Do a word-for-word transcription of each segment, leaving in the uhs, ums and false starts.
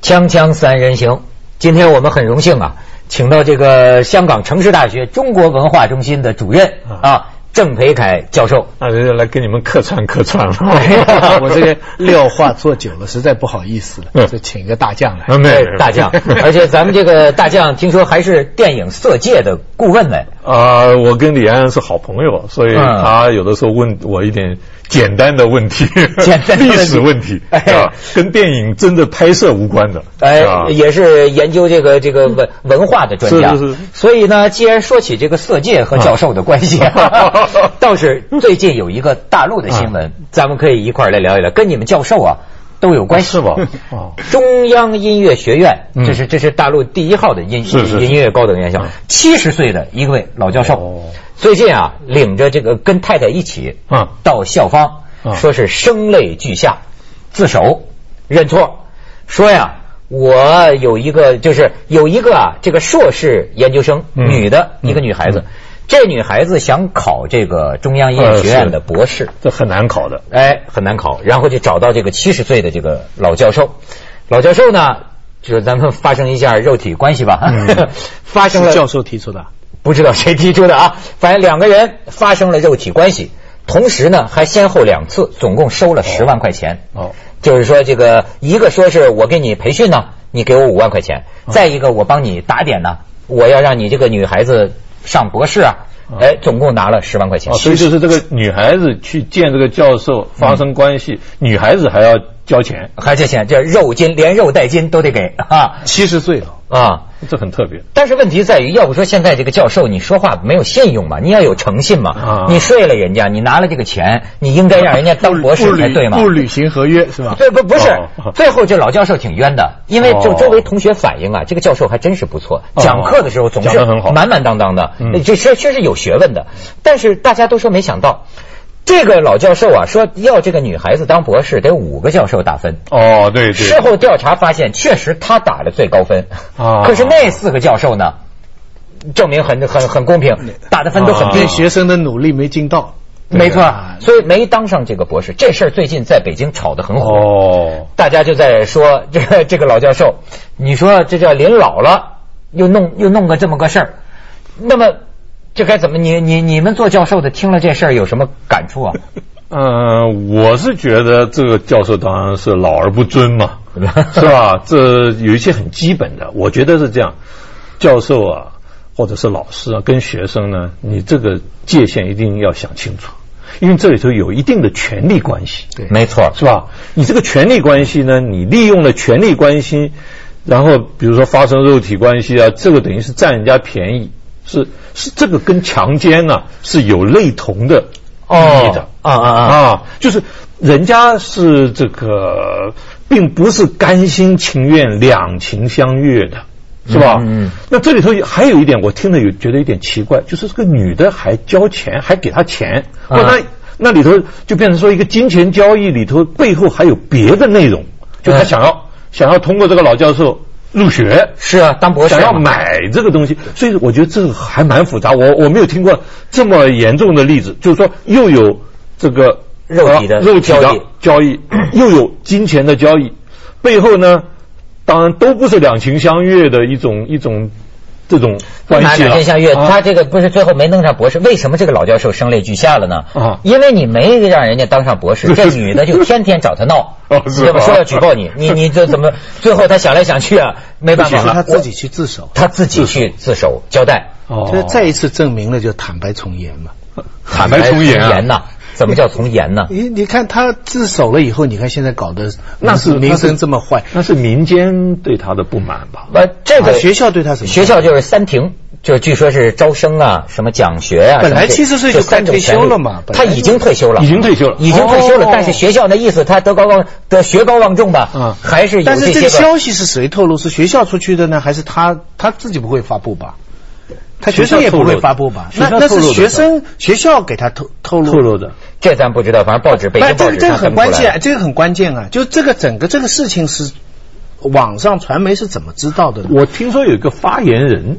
锵锵三人行，今天我们很荣幸啊，请到这个香港城市大学中国文化中心的主任啊郑培凯教授啊，来跟你们客串客串了。 我这个撂话做久了，实在不好意思了，就请个大将来。 对，大将，而且咱们这个大将听说还是电影《色戒》的顾问呢。 啊、呃，我跟李安是好朋友，所以他有的时候问我一点简单的问题， 简单的历史问题，哎、啊，跟电影真的拍摄无关的。 哎，啊、也是研究这个这个文文化的专家。 是是是。 所以呢，既然说起这个色戒和教授的关系，啊、倒是最近有一个大陆的新闻，啊、咱们可以一块儿来聊一聊，跟你们教授啊都有关系。 是吧？哦， 中央音乐学院，这是这是大陆第一号的音是是音乐高等院校，七十岁的一位老教授。哦，最近啊，领着这个跟太太一起啊到校方，啊、说是声泪俱下，自首认错，说呀，我有一个就是有一个啊这个硕士研究生，嗯、女的一个女孩子。嗯嗯这女孩子想考这个中央音乐学院的博士，呃、 这很难考的， 哎，很难考。然后就找到这个七十岁的这个老教授，老教授呢，就是咱们发生一下肉体关系吧，嗯、发生了。 教授提出的， 不知道谁提出的啊，反正两个人发生了肉体关系，同时呢还先后两次，总共收了十万块钱。哦，就是说这个一个说是我给你培训呢，你给我五万块钱；哦、再一个我帮你打点呢，我要让你这个女孩子上博士啊，哎，总共拿了十万块钱。 哦，所以就是这个女孩子去见这个教授发生关系，嗯、女孩子还要交钱， 还交钱，这肉金连肉带金都得给啊！ 七十岁了啊， 这很特别。 但是问题在于，要不说现在这个教授你说话没有信用嘛，你要有诚信嘛。啊、你睡了人家，你拿了这个钱，你应该让人家当博士才对嘛。 不履行合约是吧？ 对，不不是。哦、最后这老教授挺冤的，因为就周围同学反映啊，这个教授还真是不错，哦、讲课的时候总是满满当当的，嗯、这确确实有学问的。但是大家都说没想到。这个老教授啊，说要这个女孩子当博士得五个教授打分。 哦，对对。 事后调查发现，确实他打的最高分。啊。可是那四个教授呢，证明很很很公平，打的分都很低。 对学生的努力没尽到。 没错，所以没当上这个博士。这事儿最近在北京炒得很火。哦。大家就在说这个这个老教授，你说这叫临老了，又弄又弄个这么个事儿，那么。这该怎么？你你你们做教授的听了这事儿有什么感触啊？ 嗯、呃，我是觉得这个教授当然是老而不尊嘛，是吧？这有一些很基本的，我觉得是这样。教授啊，或者是老师啊，跟学生呢，你这个界限一定要想清楚，因为这里头有一定的权力关系。 对，没错， 是吧？你这个权力关系呢，你利用了权力关系，然后比如说发生肉体关系啊，这个等于是占人家便宜。是是，这个跟强奸啊是有类同的意义的。 啊啊啊啊！就是人家是这个，并不是甘心情愿两情相悦的，是吧？嗯。嗯那这里头还有一点，我听了有觉得有点奇怪，就是这个女的还交钱，还给他钱，或那那里头就变成说一个金钱交易里头背后还有别的内容，就他想要、嗯、想要通过这个老教授。入学是啊，当博士想要买这个东西，所以我觉得这个还蛮复杂。我我没有听过这么严重的例子，就是说又有这个肉体的肉体的交易，又有金钱的交易，背后呢，当然都不是两情相悦的一种一种这种关系了。 两情相悦，他这个不是最后没弄上博士，为什么这个老教授声泪俱下了呢？啊，因为你没让人家当上博士，这女的就天天找他闹。哦，是吧？说要举报你，你你这怎么？最后他想来想去啊，没办法了， 他自己去自首， 他自己去自首交代。 哦，这再一次证明了就坦白从严嘛。 坦白从严啊？ 呐？怎么叫从严呢？ 你你看他自首了以后，你看现在搞得那是名声这么坏， 那是民间对他的不满吧？ 呃，这个学校对他什么？ 学校就是三停。就据说是招生啊，什么奖学啊， 本来七十岁就快退休了嘛， 他已经退休了， 已经退休了， 已经退休了。但是学校的意思，他德高望得学高望重吧，嗯，还是有这些。 但是这个消息是谁透露？是学校出去的呢，还是他他自己不会发布吧？他学生也不会发布吧？那那是学生学校给他透透露透露的， 这咱不知道。反正报纸北京报纸这个很关键，这个很关键啊！就这个整个这个事情是网上传媒是怎么知道的呢？ 我听说有一个发言人。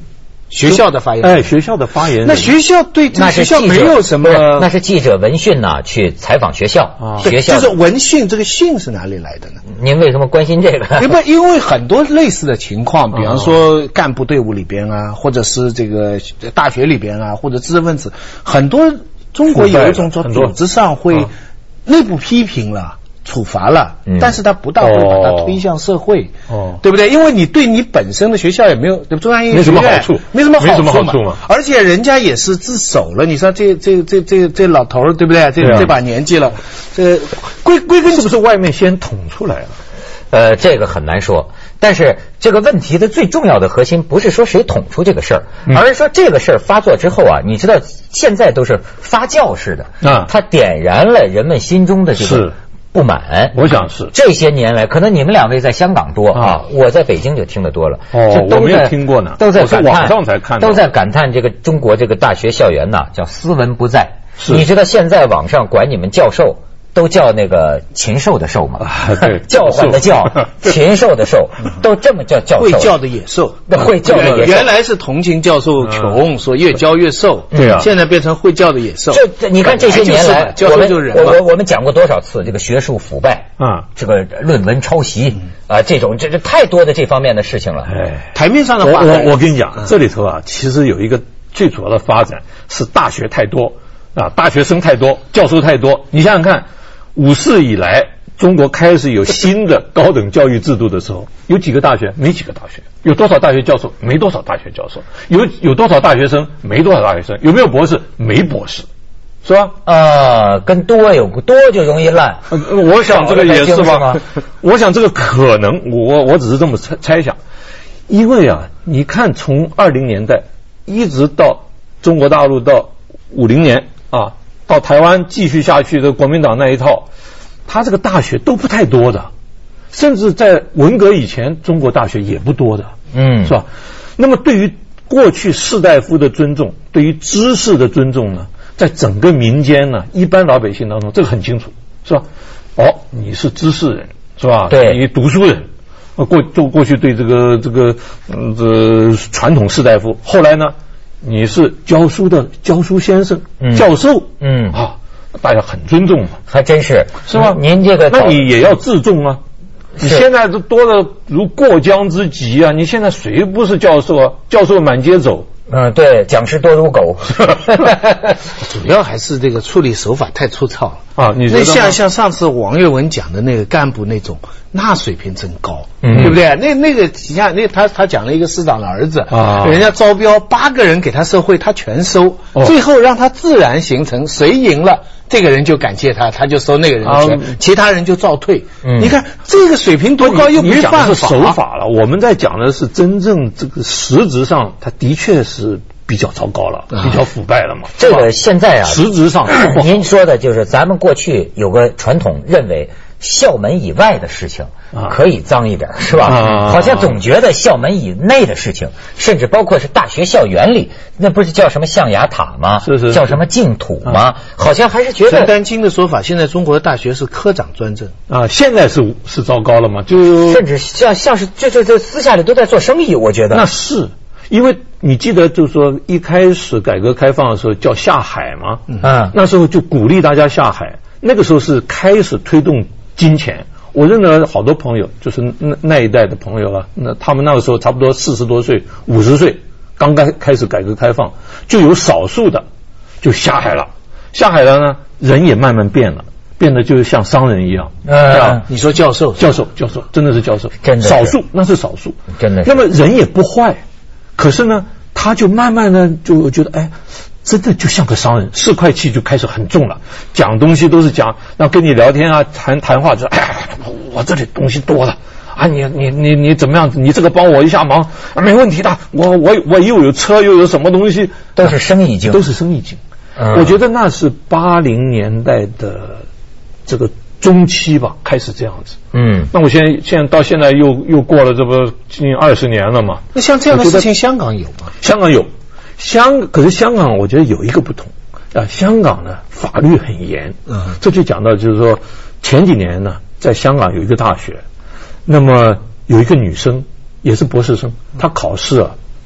学校的发言， 哎，学校的发言人。 那学校对这个学校没有什么， 那是记者闻讯呢，去采访学校，啊、学校就是闻讯，这个讯是哪里来的呢？ 您为什么关心这个？ 因为因为很多类似的情况，比方说干部队伍里边啊，或者是这个大学里边啊，或者知识分子，很多中国有一种说组织上会内部批评了。处罚了，嗯、但是他不大会把它推向社会，哦，对不对？因为你对你本身的学校也没有，中央音乐学院没什么好处， 没什么好处嘛， 没什么好处嘛。 而且人家也是自首了，你说这这这这这老头儿对不对？这、啊、这把年纪了，这归归根是不是外面先捅出来了？ 呃，这个很难说。但是这个问题的最重要的核心不是说谁捅出这个事儿，嗯、而是说这个事儿发作之后啊，你知道现在都是发酵式的，啊，它点燃了人们心中的这个。不满， 我想是这些年来，可能你们两位在香港多啊，啊我在北京就听得多了。 哦，我没有听过呢， 都在感叹， 网上才看到， 都在感叹这个中国这个大学校园呐，叫斯文不在。你知道现在网上管你们教授都叫那个禽兽的兽吗？ 啊、对， 叫唤的叫，禽兽的兽，都这么叫教授。 会叫的野兽， 会叫的野兽。 原来是同情教授穷，嗯、说越教越瘦。 对啊， 现在变成会叫的野兽。 就你看这些年来， 教授就人我我我们讲过多少次这个学术腐败啊，这个论文抄袭啊，这种这这太多的这方面的事情了。 哎， 台面上的话， 我我我跟你讲，这里头啊，其实有一个最主要的发展是大学太多啊，大学生太多，教授太多。你想想看。五四以来，中国开始有新的高等教育制度的时候，有几个大学？没几个大学。有多少大学教授？没多少大学教授。有有多少大学生？没多少大学生。有没有博士？没博士，是吧？ 呃，跟多有多就容易烂。 呃、我想这个也是吧。我想这个可能，我我只是这么猜猜想，因为啊，你看从二零年代一直到中国大陆到五零年啊。到台湾继续下去的国民党那一套，他这个大学都不太多的，甚至在文革以前，中国大学也不多的，嗯，是吧？那么对于过去士大夫的尊重，对于知识的尊重呢，在整个民间呢，一般老百姓当中，这个很清楚，是吧？哦，你是知识人，是吧？ 对， 你读书人，过就过去对这个这个嗯这传统士大夫，后来呢？你是教书的教书先生、嗯、教授，嗯啊，大家很尊重嘛， 还真是， 是吧？ 您这个， 那你也要自重啊！你现在都多了如过江之鲫啊！你现在谁不是教授啊？教授满街走。 嗯，对，讲师多如狗。 主要还是这个处理手法太粗糙了啊！你那像像上次王岳文讲的那个干部那种，那水平真高，嗯、对不对？那那个你看，那他他讲了一个市长的儿子啊，人家招标八个人给他社会，他全收，哦、最后让他自然形成，谁赢了，这个人就感谢他，他就收那个人的钱，啊、其他人就照退。嗯、你看这个水平多高，又没办法。 你讲的是手法了，我们在讲的是真正这个实质上，他的确是比较糟糕了，比较腐败了嘛。 这个现在啊， 实质上， 您说的就是咱们过去有个传统认为。校门以外的事情可以脏一点，是吧？啊、好像总觉得校门以内的事情，甚至包括是大学校园里，那不是叫什么象牙塔吗？ 是是是， 叫什么净土吗？啊、好像还是觉得陈丹青的说法，现在中国的大学是科长专政啊，现在是是糟糕了吗？就甚至像像是这这这私下里都在做生意，我觉得那是。因为你记得，就是说一开始改革开放的时候叫下海嘛，嗯，那时候就鼓励大家下海，那个时候是开始推动金钱。我认得好多朋友，就是那那一代的朋友啊，那他们那个时候差不多四十多岁、五十岁，刚刚开始改革开放，就有少数的就下海了。下海了呢，人也慢慢变了，变得就是像商人一样。 嗯，你说教授， 教授，教授，真的是教授， 真的少数，那是少数， 真的。 那么人也不坏，可是呢，他就慢慢的就觉得，哎。真的就像个商人，四块气就开始很重了，讲东西都是讲，那跟你聊天啊，谈谈话就，哎呀，我这里东西多了啊，你你你你怎么样？你这个帮我一下忙，啊、没问题的，我我我又有车又有什么东西， 都是生意经， 都是生意经。嗯、我觉得那是八零年代的这个中期吧，开始这样子。嗯，那我现在现在到现在又又过了这不近二十年了嘛？ 那像这样的事情，香港有吗？ 香港有。香可是香港，我觉得有一个不同啊，香港呢法律很严，嗯，这就讲到就是说前几年呢，在香港有一个大学，那么有一个女生也是博士生，她考试啊，她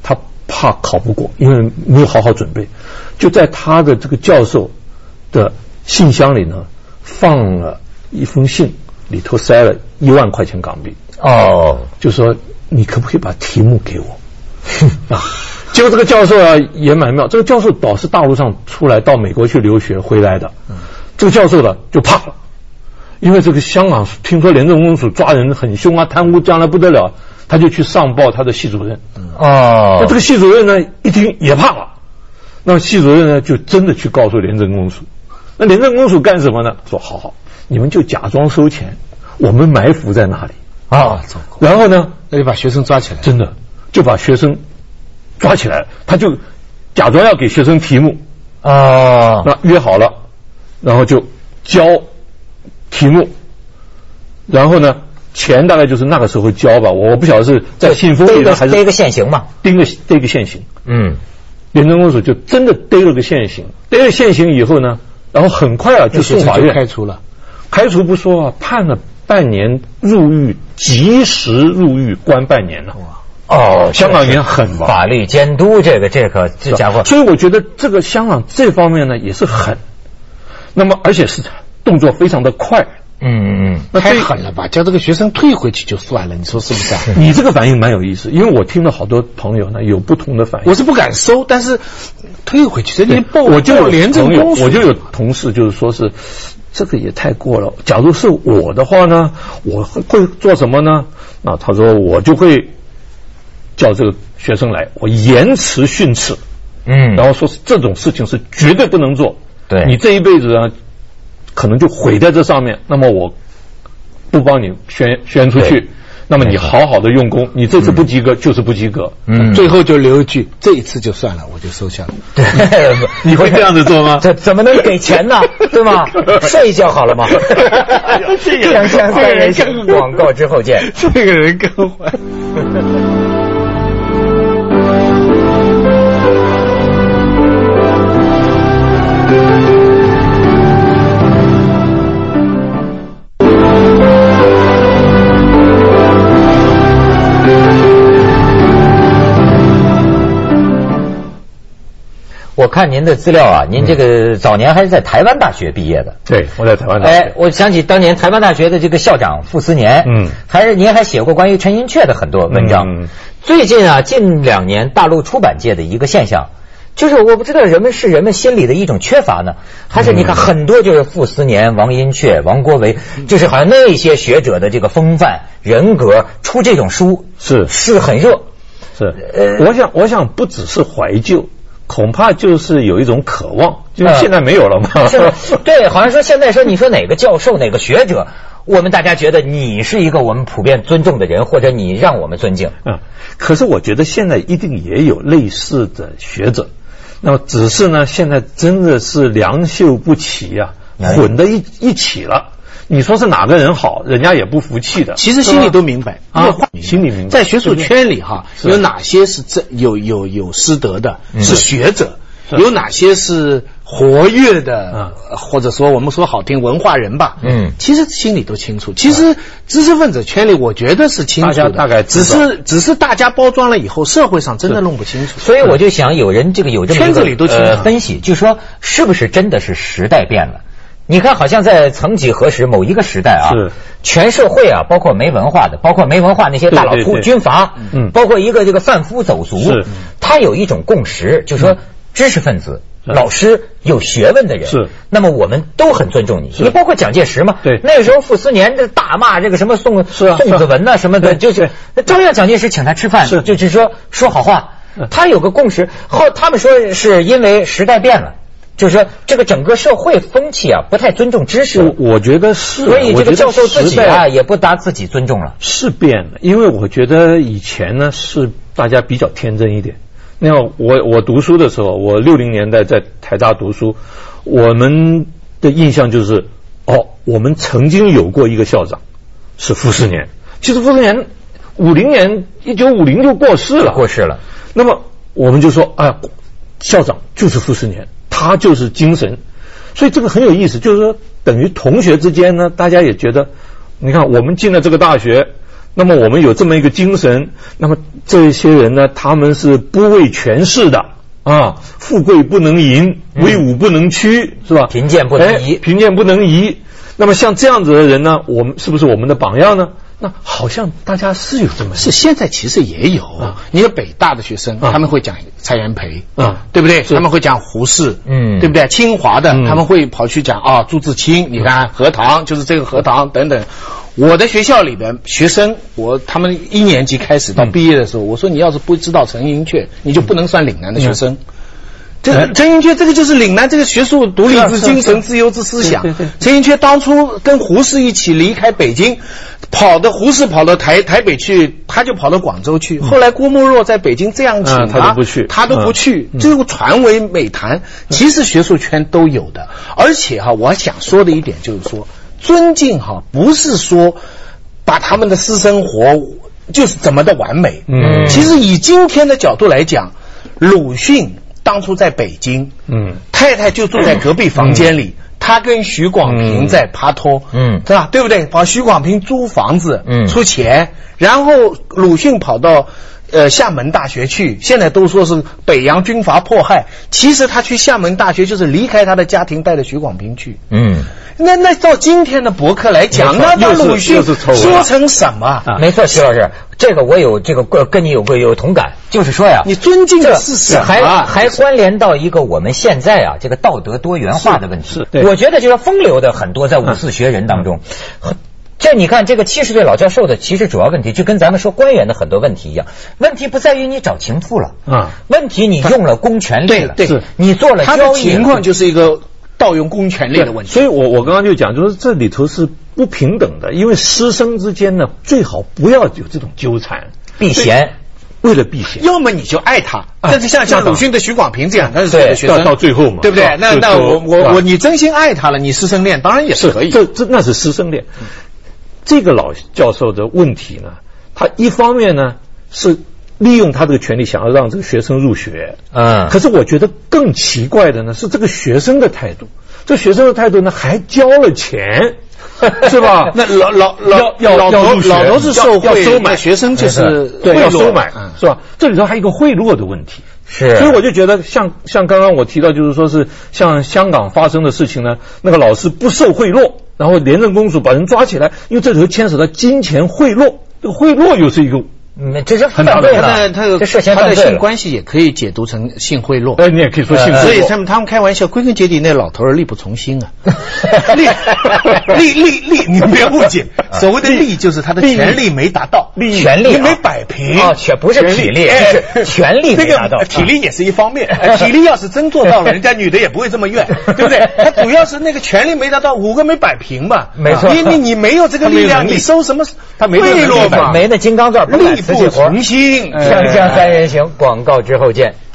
怕考不过，因为没有好好准备，就在他的这个教授的信箱里呢放了一封信，里头塞了一万块钱港币。哦，就说你可不可以把题目给我？啊，结果这个教授啊也蛮妙，这个教授倒是大陆上出来到美国去留学回来的，嗯，这个教授呢就怕了，因为这个香港听说廉政公署抓人很凶啊，贪污将来不得了，他就去上报他的系主任。哦，那这个系主任呢一听也怕了，那么系主任呢就真的去告诉廉政公署。那廉政公署干什么呢？说好好，你们就假装收钱，我们埋伏在那里啊。然后呢， 那就把学生抓起来， 真的就把学生抓起来，他就假装要给学生题目啊，那约好了，然后就交题目，然后呢，钱大概就是那个时候交吧，我不晓得是在信封里还是逮个现行嘛， 盯个逮个现行。嗯，廉政公署就真的逮了个现行，逮了现行以后呢，然后很快啊就送法院开除了， 开除不说啊，判了半年入狱，及时入狱关半年了。哦，香港也很吧， 法律监督这个这个这家伙， 所以我觉得这个香港这方面呢也是狠，那么而且是动作非常的快。 嗯嗯嗯，太狠了吧！叫这个学生退回去就算了，你说是不是啊？ 你这个反应蛮有意思，因为我听了好多朋友呢有不同的反应。 我是不敢收，但是退回去，这你报我就有廉政公署， 我就有同事就是说是这个也太过了。假如是我的话呢，我会做什么呢？那他说我就会叫这个学生来，我严词训斥，嗯，然后说是这种事情是绝对不能做。对，你这一辈子呢，可能就毁在这上面。那么我不帮你宣宣出去，那么你好好的用功，你这次不及格就是不及格。 嗯，最后就留一句，这一次就算了，我就收下了。 对，你会这样子做吗？ 这怎么能给钱呢？对吗？睡一觉好了吗？锵锵三人行，广告之后见。 这个人更坏。 我看您的资料啊，您这个早年还是在台湾大学毕业的。 对，我在台湾大学。 哎，我想起当年台湾大学的这个校长傅斯年，嗯，还是您还写过关于陈寅恪的很多文章。嗯，最近啊，近两年大陆出版界的一个现象，就是我不知道人们是人们心里的一种缺乏呢，还是你看很多就是傅斯年、王寅恪、王国维，就是好像那些学者的这个风范人格出这种书是是很热。 是，呃，我想我想不只是怀旧。恐怕就是有一种渴望，就是现在没有了嘛。 呃、对，好像说现在说你说哪个教授哪个学者，我们大家觉得你是一个我们普遍尊重的人，或者你让我们尊敬。 嗯，可是我觉得现在一定也有类似的学者，那么只是呢，现在真的是良莠不齐啊，混在一一起了。你说是哪个人好，人家也不服气的。 其实心里都明白啊，心里明白。 在学术圈里哈，有哪些是真有有有师德的，是学者；有哪些是活跃的，或者说我们说好听文化人吧。嗯，其实心里都清楚。其实知识分子圈里，我觉得是清楚的， 大概只是只是大家包装了以后，社会上真的弄不清楚。 所以我就想，有人这个有这么一个圈子里都清楚、 呃、分析，就说是不是真的是时代变了？你看，好像在曾几何时，某一个时代啊，全社会啊，包括没文化的，包括没文化那些大老粗、军阀，嗯，包括一个这个贩夫走卒，他有一种共识，就是说知识分子、老师、有学问的人，是，那么我们都很尊重你。你包括蒋介石嘛，对，那个时候傅斯年这大骂这个什么宋宋子文呐什么的，就是照样蒋介石请他吃饭，就是说说好话，他有个共识。后他们说是因为时代变了。就是说，这个整个社会风气啊，不太尊重知识。 我我觉得是， 所以这个教授自己啊，也不达自己尊重了。 是变了，因为我觉得以前呢是大家比较天真一点。那我我读书的时候，我六零年代在台大读书，我们的印象就是哦，我们曾经有过一个校长是傅斯年。其实傅斯年五零年一九五零就过世了， 过世了。 那么我们就说啊，校长就是傅斯年。他就是精神，所以这个很有意思，就是说等于同学之间呢，大家也觉得，你看我们进了这个大学， 那么我们有这么一个精神，那么这些人呢，他们是不为权势的啊，富贵不能淫，威武不能屈，是吧？ 贫贱不能移， 贫贱不能移。那么像这样子的人呢，我们是不是我们的榜样呢？那好像大家是有这么是现在其实也有，啊、你看北大的学生、啊、他们会讲蔡元培啊，对不对？他们会讲胡适，嗯，对不对？清华的、嗯、他们会跑去讲啊朱自清，你看荷塘就是这个荷塘等等。我的学校里边学生，我他们一年级开始到毕业的时候，嗯、我说你要是不知道陈寅恪，你就不能算岭南的学生。嗯这陈寅恪这个就是岭南这个学术独立之精神、自由之思想。陈寅恪当初跟胡适一起离开北京，跑的胡适跑到台台北去，他就跑到广州去。后来郭沫若在北京这样请他， 他都不去， 他都不去，这个传为美谈。其实学术圈都有的，而且哈，我想说的一点就是说，尊敬哈，不是说把他们的私生活就是怎么的完美。嗯，其实以今天的角度来讲，鲁迅当初在北京，嗯，太太就住在隔壁房间里，嗯、他跟许广平在帕托，嗯，对吧？对不对？把许广平租房子，嗯，出钱，然后鲁迅跑到呃厦门大学去，现在都说是北洋军阀迫害，其实他去厦门大学就是离开他的家庭，带着许广平去，嗯。那那照今天的博客来讲，那把鲁迅说成什么？ 啊、没错，徐老师，这个我有这个跟你有个有同感，就是说呀， 你尊敬的是什么？ 还还关联到一个我们现在啊这个道德多元化的问题。我觉得就是风流的很多在五四学人当中。嗯这你看，这个七十岁老教授的其实主要问题，就跟咱们说官员的很多问题一样，问题不在于你找情妇了啊，问题你用了公权力了， 对对， 你做了交易， 他的情况就是一个盗用公权力的问题。 所以我我刚刚就讲，就是这里头是不平等的，因为师生之间呢，最好不要有这种纠缠， 避嫌。 为了避嫌， 要么你就爱他，但是像像鲁迅的许广平这样，他是对学生到最后嘛， 对不对？那那我我我你真心爱他了，你师生恋当然也是可以， 这这那是师生恋。这个老教授的问题呢，他一方面呢是利用他这个权利想要让这个学生入学，嗯，可是我觉得更奇怪的呢是这个学生的态度，这学生的态度呢还交了钱。是吧？ 那老老老要老头老头是受贿， 收买学生就是对要收买，是吧？这里头还有一个贿赂的问题， 是。 所以我就觉得像像刚刚我提到，就是说是像香港发生的事情呢，那个老师不受贿赂，然后廉政公署把人抓起来，因为这里头牵扯到金钱贿赂，这个贿赂又是一个。 嗯，这是很大的， 他他这涉嫌他的性关系也可以解读成性贿赂。 哎，你也可以说性贿赂。 所以他们他们开玩笑，归根结底那老头儿力不从心啊，力力力力，你别误解，所谓的力就是他的权力没达到， 力权力没摆平啊，权不是体力，是权力没达到。 体力也是一方面，体力要是真做到了，人家女的也不会这么怨，对不对？他主要是那个权力没达到，五个没摆平嘛， 没错。 你你你没有这个力量，你收什么？他没贿赂嘛， 没那金刚钻， 力不从心。 锵锵三人行，广告之后见。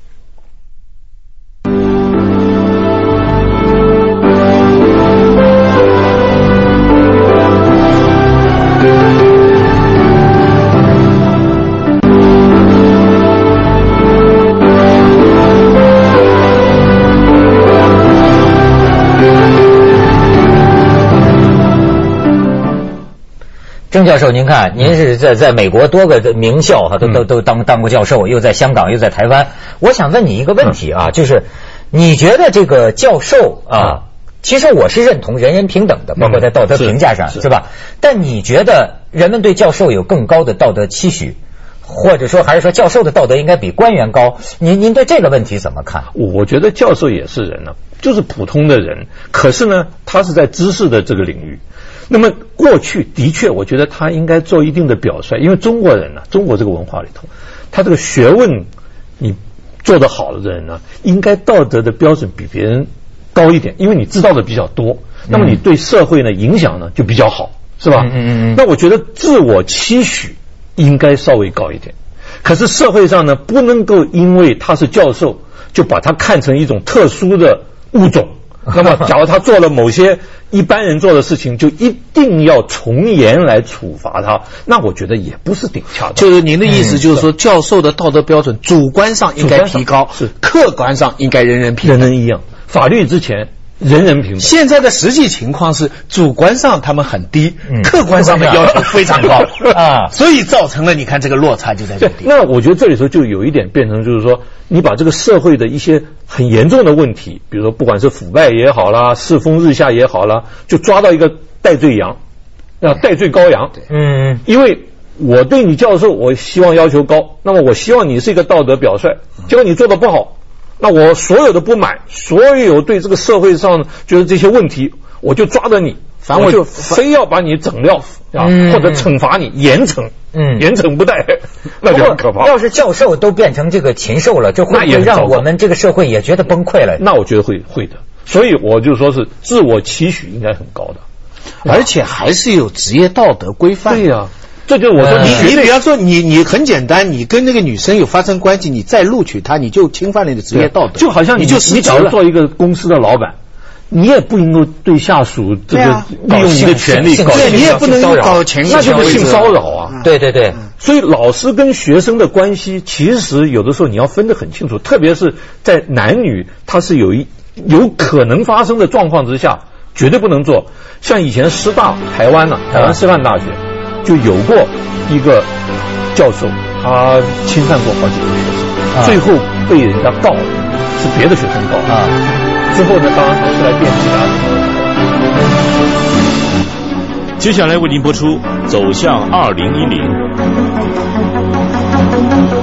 郑教授，您看，您是在在美国多个名校哈，都都都当当过教授，又在香港，又在台湾。我想问你一个问题啊，就是你觉得这个教授啊，其实我是认同人人平等的，包括在道德评价上，是吧？但你觉得人们对教授有更高的道德期许，或者说还是说教授的道德应该比官员高？您您对这个问题怎么看？ 我觉得教授也是人呢、啊，就是普通的人，可是呢，他是在知识的这个领域。那么过去的确，我觉得他应该做一定的表率，因为中国人呢、啊，中国这个文化里头，他这个学问你做得好的人呢，应该道德的标准比别人高一点，因为你知道的比较多，那么你对社会呢影响呢就比较好，是吧？嗯嗯嗯。那我觉得自我期许应该稍微高一点，可是社会上呢不能够因为他是教授就把他看成一种特殊的物种。那么假如他做了某些一般人做的事情，就一定要从严来处罚他，那我觉得也不是顶恰当。 就是您的意思就是说，教授的道德标准主观上应该提高，是客观上应该人人平等， 人人一样。法律之前人人平等。 现在的实际情况是，主观上他们很低，嗯、客观上的要求非常高啊，所以造成了你看这个落差就在这里。 那我觉得这里头就有一点变成就是说，你把这个社会的一些很严重的问题，比如说不管是腐败也好啦，世风日下也好啦，就抓到一个代罪羊，要代罪羔羊。嗯，因为我对你教授，我希望要求高，那么我希望你是一个道德表率，结果你做的不好。那我所有的不满，所有对这个社会上就是这些问题，我就抓着你，反正我就非要把你整掉啊，嗯、或者惩罚你，严惩，嗯，严惩不贷，那就很可怕。 要是教授都变成这个禽兽了，就会不会让我们这个社会也觉得崩溃了？ 那我觉得会会的，所以我就说是自我期许应该很高的， 而且还是有职业道德规范。 对呀、啊。这就是我说你， 你你比方说你你很简单，你跟那个女生有发生关系，你再录取她，你就侵犯了你的职业道德。 就好像你就你只要做一个公司的老板，你也不能够对下属这个利用你的权利搞， 对你也不能搞权利， 那就是性骚扰啊。 对对对， 所以老师跟学生的关系，其实有的时候你要分得很清楚，特别是在男女他是有一有可能发生的状况之下，绝对不能做。像以前师大台湾呢、啊，台湾师范大学。就有过一个教授，他侵犯过好几个学生，啊、最后被人家告了，是别的学生告啊。之后呢，当然还是来辩解啊。接下来为您播出《走向二零一零》。